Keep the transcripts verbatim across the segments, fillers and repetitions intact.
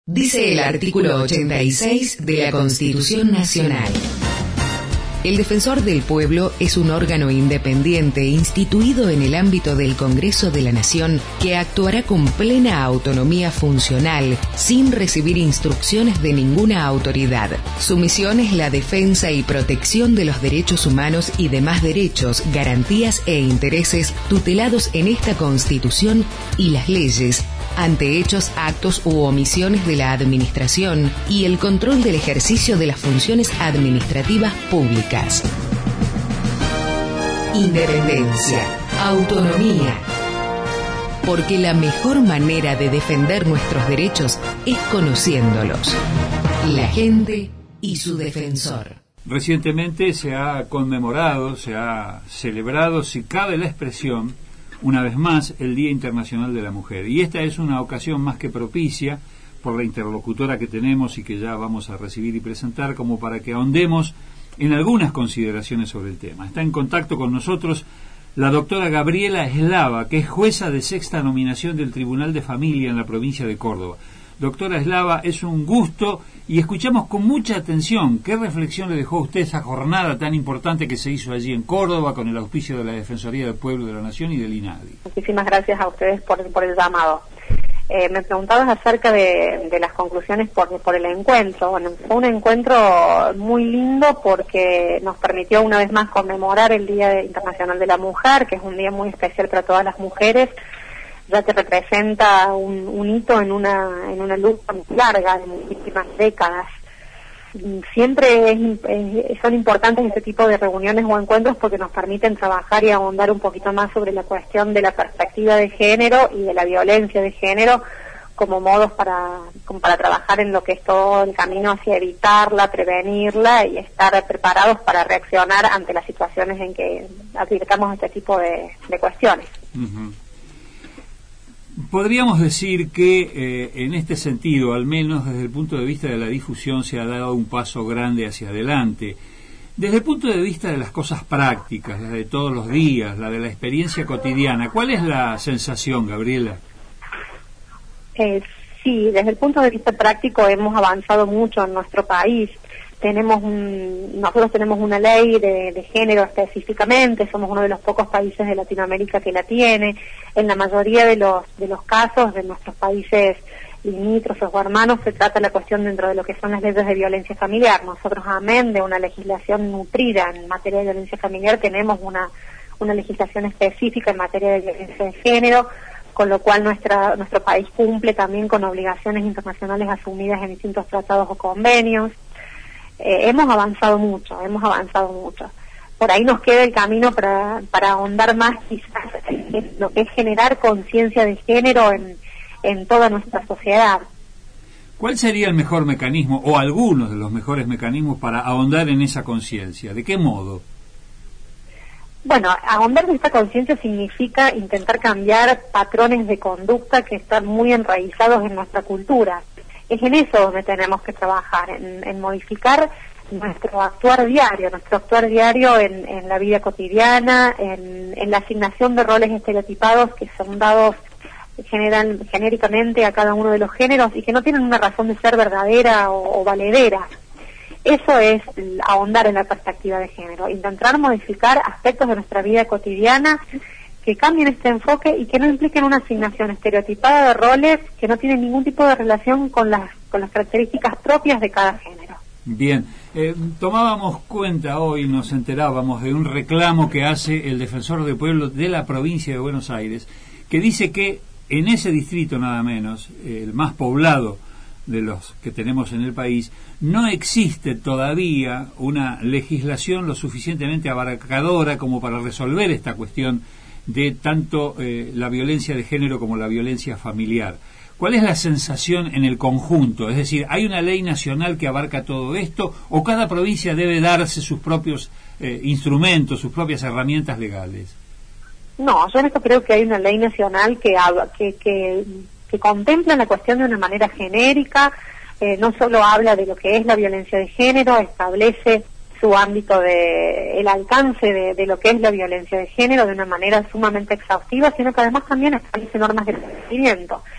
Dice el artículo ochenta y seis de la Constitución Nacional. El Defensor del Pueblo es un órgano independiente instituido en el ámbito del Congreso de la Nación que actuará con plena autonomía funcional, sin recibir instrucciones de ninguna autoridad. Su misión es la defensa y protección de los derechos humanos y demás derechos, garantías e intereses tutelados en esta Constitución y las leyes, ante hechos, actos u omisiones de la Administración y el control del ejercicio de las funciones administrativas públicas. Independencia, autonomía. Porque la mejor manera de defender nuestros derechos es conociéndolos. La gente y su defensor. Recientemente se ha conmemorado, se ha celebrado, si cabe la expresión, una vez más, el Día Internacional de la Mujer. Y esta es una ocasión más que propicia, por la interlocutora que tenemos y que ya vamos a recibir y presentar, como para que ahondemos en algunas consideraciones sobre el tema. Está en contacto con nosotros la doctora Gabriela Eslava, que es jueza de sexta nominación del Tribunal de Familia en la provincia de Córdoba. Doctora Eslava, es un gusto y escuchamos con mucha atención qué reflexión le dejó a usted esa jornada tan importante que se hizo allí en Córdoba con el auspicio de la Defensoría del Pueblo de la Nación y del INADI. Muchísimas gracias a ustedes por, por el llamado. Eh, me preguntabas acerca de, de las conclusiones por, por el encuentro. Bueno, fue un encuentro muy lindo porque nos permitió una vez más conmemorar el Día Internacional de la Mujer, que es un día muy especial para todas las mujeres, ya que representa un, un hito en una en una lucha muy larga de muchísimas décadas. Siempre es, es, son importantes este tipo de reuniones o encuentros porque nos permiten trabajar y ahondar un poquito más sobre la cuestión de la perspectiva de género y de la violencia de género como modos para como para trabajar en lo que es todo el camino hacia evitarla, prevenirla y estar preparados para reaccionar ante las situaciones en que aplicamos este tipo de, de cuestiones. Uh-huh. Podríamos decir que eh, en este sentido, al menos desde el punto de vista de la difusión, se ha dado un paso grande hacia adelante. Desde el punto de vista de las cosas prácticas, la de todos los días, la de la experiencia cotidiana, ¿cuál es la sensación, Gabriela? Eh, sí, desde el punto de vista práctico hemos avanzado mucho en nuestro país. Tenemos un, nosotros tenemos una ley de, de género específicamente, somos uno de los pocos países de Latinoamérica que la tiene. En la mayoría de los de los casos de nuestros países limítrofes o hermanos se trata la cuestión dentro de lo que son las leyes de violencia familiar. Nosotros, amén de una legislación nutrida en materia de violencia familiar, tenemos una una legislación específica en materia de violencia de género, con lo cual nuestra nuestro país cumple también con obligaciones internacionales asumidas en distintos tratados o convenios. Eh, hemos avanzado mucho, hemos avanzado mucho. Por ahí nos queda el camino para, para ahondar más quizás en lo que es generar conciencia de género en, en toda nuestra sociedad. ¿Cuál sería el mejor mecanismo, o algunos de los mejores mecanismos para ahondar en esa conciencia? ¿De qué modo? Bueno, ahondar en esta conciencia significa intentar cambiar patrones de conducta que están muy enraizados en nuestra cultura. Es en eso donde tenemos que trabajar, en, en modificar nuestro actuar diario, nuestro actuar diario en, en la vida cotidiana, en, en la asignación de roles estereotipados que son dados general, genéricamente a cada uno de los géneros y que no tienen una razón de ser verdadera o, o valedera. Eso es ahondar en la perspectiva de género, intentar modificar aspectos de nuestra vida cotidiana que cambien este enfoque y que no impliquen una asignación estereotipada de roles que no tienen ningún tipo de relación con las con las características propias de cada género. Bien, eh, tomábamos cuenta hoy, nos enterábamos de un reclamo que hace el Defensor del Pueblo de la provincia de Buenos Aires, que dice que en ese distrito nada menos, el más poblado de los que tenemos en el país, no existe todavía una legislación lo suficientemente abarcadora como para resolver esta cuestión de tanto eh, la violencia de género como la violencia familiar. ¿Cuál es la sensación en el conjunto? Es decir, ¿hay una ley nacional que abarca todo esto o cada provincia debe darse sus propios eh, instrumentos, sus propias herramientas legales? No, yo en esto creo que hay una ley nacional que que, que, que contempla la cuestión de una manera genérica, eh, no solo habla de lo que es la violencia de género, establece su ámbito de el alcance de, de lo que es la violencia de género de una manera sumamente exhaustiva, sino que además también establece normas de procedimiento.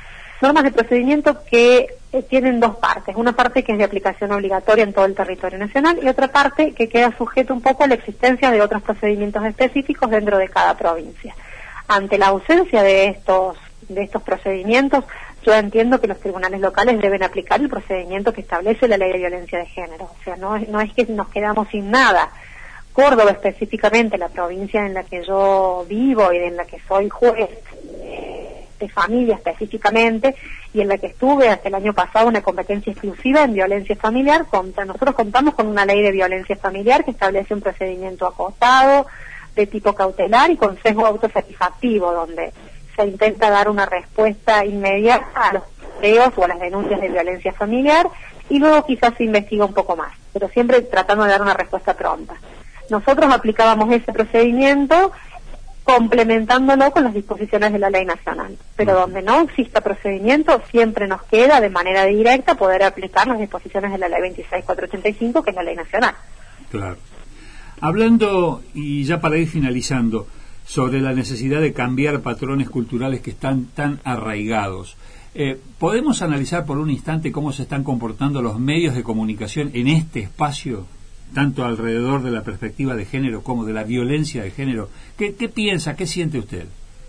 normas de procedimiento que eh, tienen dos partes, una parte que es de aplicación obligatoria en todo el territorio nacional y otra parte que queda sujeta un poco a la existencia de otros procedimientos específicos dentro de cada provincia. Ante la ausencia de estos de estos procedimientos, yo entiendo que los tribunales locales deben aplicar el procedimiento que establece la Ley de Violencia de Género. O sea, no, no es que nos quedamos sin nada. Córdoba específicamente, la provincia en la que yo vivo y en la que soy juez eh, de familia específicamente, y en la que estuve hasta el año pasado una competencia exclusiva en violencia familiar, contra, nosotros contamos con una ley de violencia familiar que establece un procedimiento acotado, de tipo cautelar y con sesgo autosatisfactivo, donde se intenta dar una respuesta inmediata a los deseos o a las denuncias de violencia familiar y luego quizás se investiga un poco más, pero siempre tratando de dar una respuesta pronta. Nosotros aplicábamos ese procedimiento complementándolo con las disposiciones de la ley nacional, pero donde no exista procedimiento siempre nos queda de manera directa poder aplicar las disposiciones de la ley veintiséis mil cuatrocientos ochenta y cinco, que es la ley nacional. Claro. Hablando, y ya para ir finalizando, sobre la necesidad de cambiar patrones culturales que están tan arraigados, eh, ¿podemos analizar por un instante cómo se están comportando los medios de comunicación en este espacio, tanto alrededor de la perspectiva de género como de la violencia de género? ¿Qué, qué piensa, qué siente usted?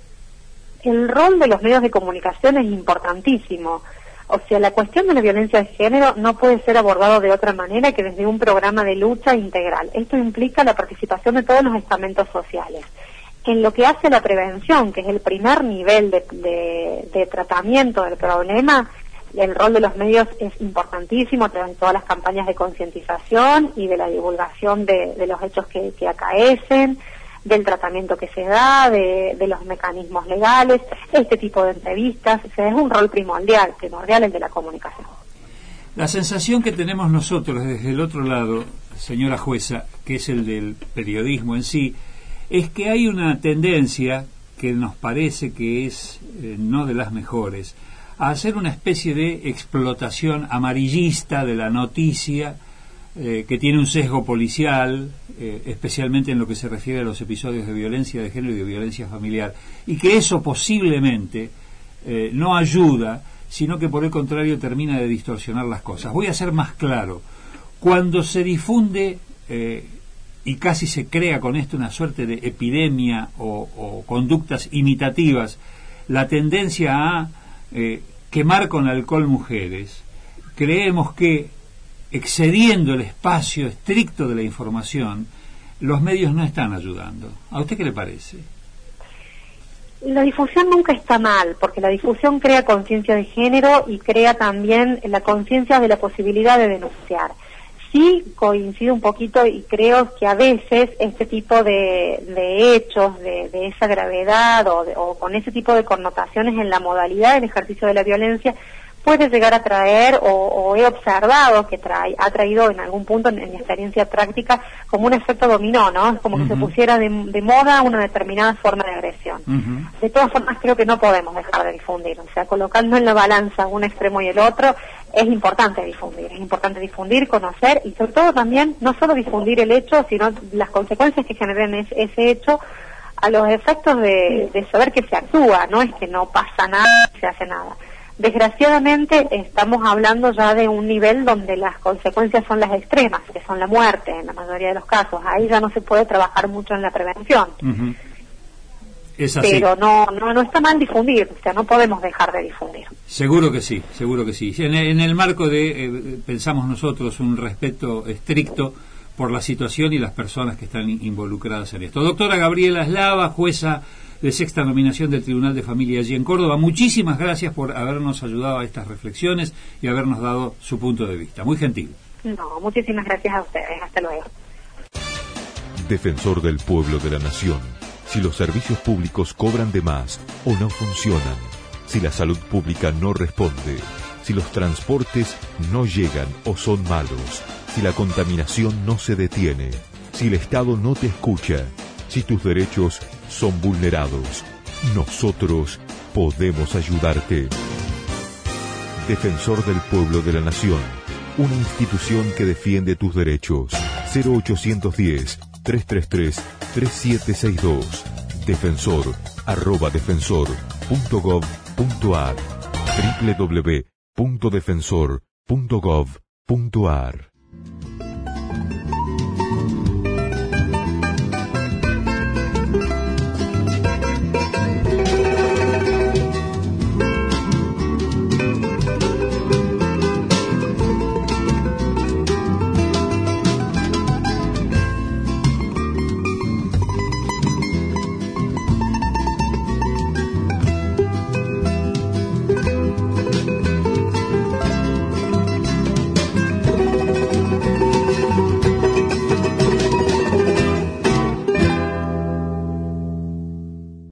El rol de los medios de comunicación es importantísimo. O sea, la cuestión de la violencia de género no puede ser abordado de otra manera que desde un programa de lucha integral. Esto implica la participación de todos los estamentos sociales. En lo que hace a la prevención, que es el primer nivel de, de, de tratamiento del problema, el rol de los medios es importantísimo a través de todas las campañas de concientización y de la divulgación de, de los hechos que, que acaecen, del tratamiento que se da, de, de los mecanismos legales, este tipo de entrevistas. O sea, es un rol primordial, primordial el de la comunicación. La sensación que tenemos nosotros desde el otro lado, señora jueza, que es el del periodismo en sí, es que hay una tendencia que nos parece que es eh, no de las mejores, a hacer una especie de explotación amarillista de la noticia, eh, que tiene un sesgo policial, eh, especialmente en lo que se refiere a los episodios de violencia de género y de violencia familiar, y que eso posiblemente eh, no ayuda, sino que por el contrario termina de distorsionar las cosas. Voy a ser más claro. Cuando se difunde eh, y casi se crea con esto una suerte de epidemia o, o conductas imitativas, la tendencia a eh, quemar con alcohol mujeres, creemos que excediendo el espacio estricto de la información, los medios no están ayudando. ¿A usted qué le parece? La difusión nunca está mal, porque la difusión crea conciencia de género y crea también la conciencia de la posibilidad de denunciar. Sí coincido un poquito y creo que a veces este tipo de, de hechos, de, de esa gravedad o, de, o con ese tipo de connotaciones en la modalidad del ejercicio de la violencia puede llegar a traer, o, o he observado que trae, ha traído en algún punto en, en mi experiencia práctica como un efecto dominó, ¿no? Es como uh-huh. que se pusiera de, de moda una determinada forma de agresión. Uh-huh. De todas formas creo que no podemos dejar de difundir, o sea, colocando en la balanza un extremo y el otro, es importante difundir, es importante difundir, conocer y sobre todo también no solo difundir el hecho, sino las consecuencias que generen es, ese hecho a los efectos de, de saber que se actúa, no es que no pasa nada, se hace nada. Desgraciadamente estamos hablando ya de un nivel donde las consecuencias son las extremas, que son la muerte en la mayoría de los casos. Ahí ya no se puede trabajar mucho en la prevención. Uh-huh. Es así. Pero no, no no está mal difundir, o sea, no podemos dejar de difundir. Seguro que sí, seguro que sí. En el, en el marco de, eh, pensamos nosotros, un respeto estricto por la situación y las personas que están involucradas en esto. Doctora Gabriela Eslava, jueza de sexta nominación del Tribunal de Familia allí en Córdoba, muchísimas gracias por habernos ayudado a estas reflexiones y habernos dado su punto de vista. Muy gentil. No, muchísimas gracias a ustedes. Hasta luego. Defensor del pueblo de la nación. Si los servicios públicos cobran de más o no funcionan, si la salud pública no responde, si los transportes no llegan o son malos, si la contaminación no se detiene, si el Estado no te escucha, si tus derechos son vulnerados, nosotros podemos ayudarte. Defensor del pueblo de la nación, una institución que defiende tus derechos. cero ochocientos diez, trescientos treinta y tres, treinta y siete sesenta y dos. Defensor arroba defensor punto gov punto ar. w w w punto defensor punto gov punto a r.